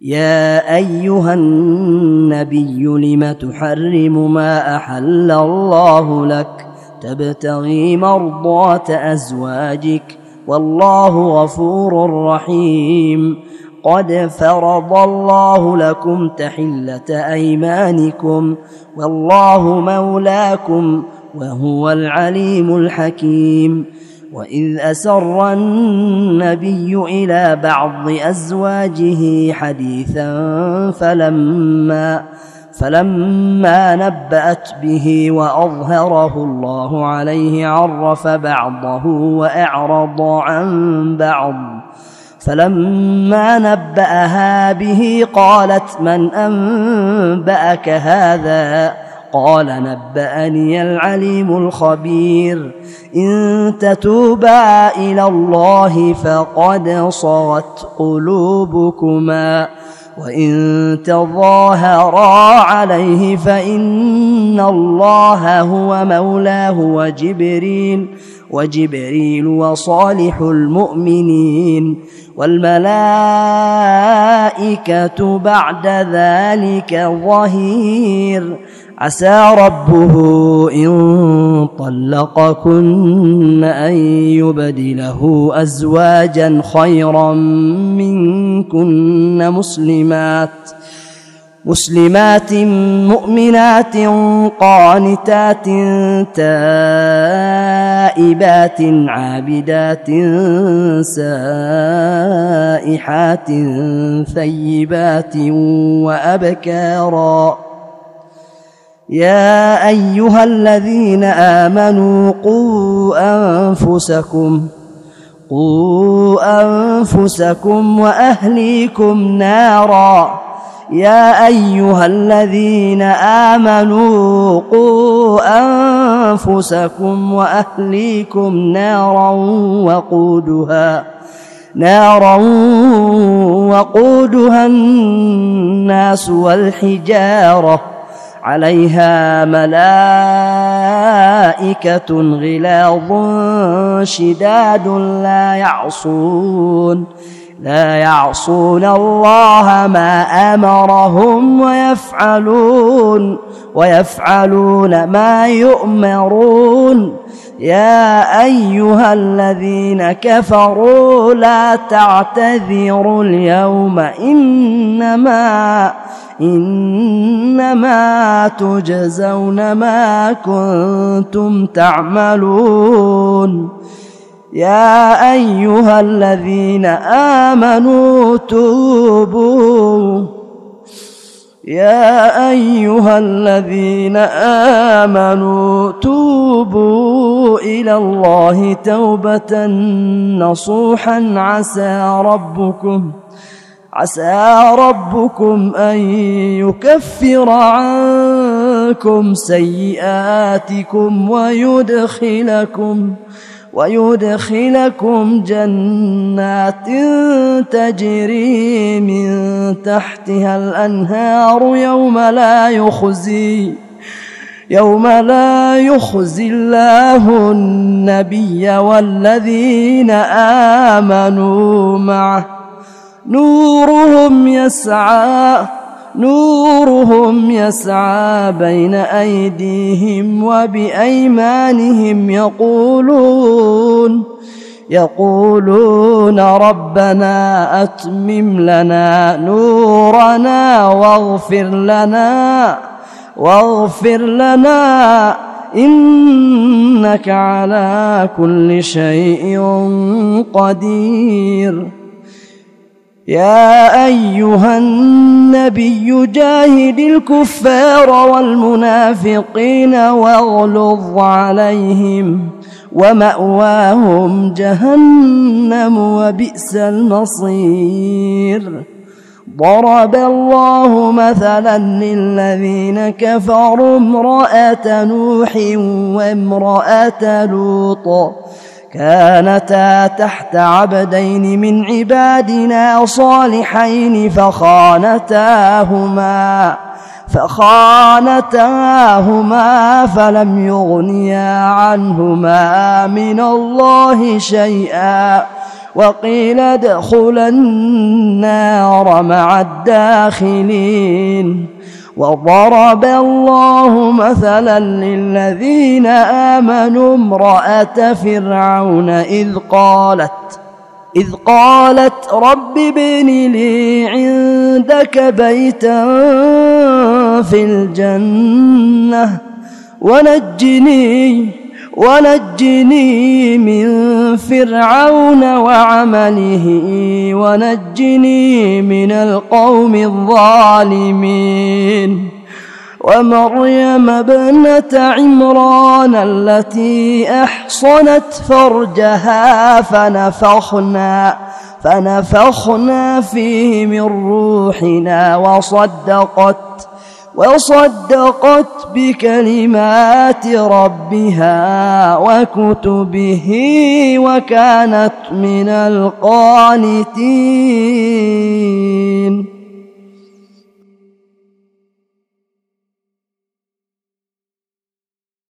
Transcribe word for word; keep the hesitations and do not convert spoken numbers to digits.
يا أيها النبي لم تحرم ما أحل الله لك تبتغي مرضات أزواجك والله غفور رحيم. قد فرض الله لكم تحلة أيمانكم والله مولاكم وهو العليم الحكيم. وإذ أسر النبي إلى بعض أزواجه حديثا فلما, فلما نبأت به وأظهره الله عليه عرف بعضه وأعرض عن بعض. فلما نبأها به قالت من أنبأك هذا؟ قال نبأني العليم الخبير. إن تتوبا إلى الله فقد صغت قلوبكما وإن تظاهرا عليه فإن الله هو مولاه وجبريل وجبريل وصالح المؤمنين والملائكة بعد ذلك ظهير. عسى ربه إن طلقكن أن يبدله أزواجا خيرا منكن مسلمات مسلمات مؤمنات قانتات تائبات عابدات سائحات ثيبات وأبكارا. يا أيها الذين آمنوا قوا أنفسكم قوا أنفسكم وأهليكم نارا. يا أيها الذين آمنوا قوا أنفسكم وأهليكم نارا وقودها نارا وقودها الناس والحجارة عليها ملائكة غلاظ شداد لا يعصون لا يعصون الله ما أمرهم ويفعلون ويفعلون ما يؤمرون. يا أيها الذين كفروا لا تعتذروا اليوم إنما إنما تجزون ما كنتم تعملون. يا أيها الذين آمنوا توبوا يا أيها الذين آمنوا توبوا إلى الله توبة نصوحا عسى ربكم عسى ربكم أن يكفر عنكم سيئاتكم ويدخلكم ويدخلكم جنات تجري من تحتها الأنهار يوم لا يخزي يوم لا يخزي الله النبي والذين آمنوا معه نورهم يسعى نورهم يسعى بين أيديهم وبأيمانهم يقولون يقولون ربنا أتمم لنا نورنا واغفر لنا واغفر لنا إنك على كل شيء قدير. يا أيها النبي جاهد الكفار والمنافقين واغلظ عليهم ومأواهم جهنم وبئس المصير. ضرب الله مثلا للذين كفروا امرأة نوح وامرأة لوط كانتا تحت عبدين من عبادنا صالحين فخانتاهما فخانتاهما فلم يغنيا عنهما من الله شيئا وقيل ادخلا النار مع الداخلين. وضرب الله مثلا للذين آمنوا امرأة فرعون إذ قالت إذ قالت رب ابن لي عندك بيتا في الجنة ونجني ونجني من فرعون وعمله ونجني من القوم الظالمين. ومريم ابنة عمران التي أحصنت فرجها فنفخنا فنفخنا فيه من روحنا وصدقت وصدقت بكلمات ربها وكتبه وكانت من القانتين.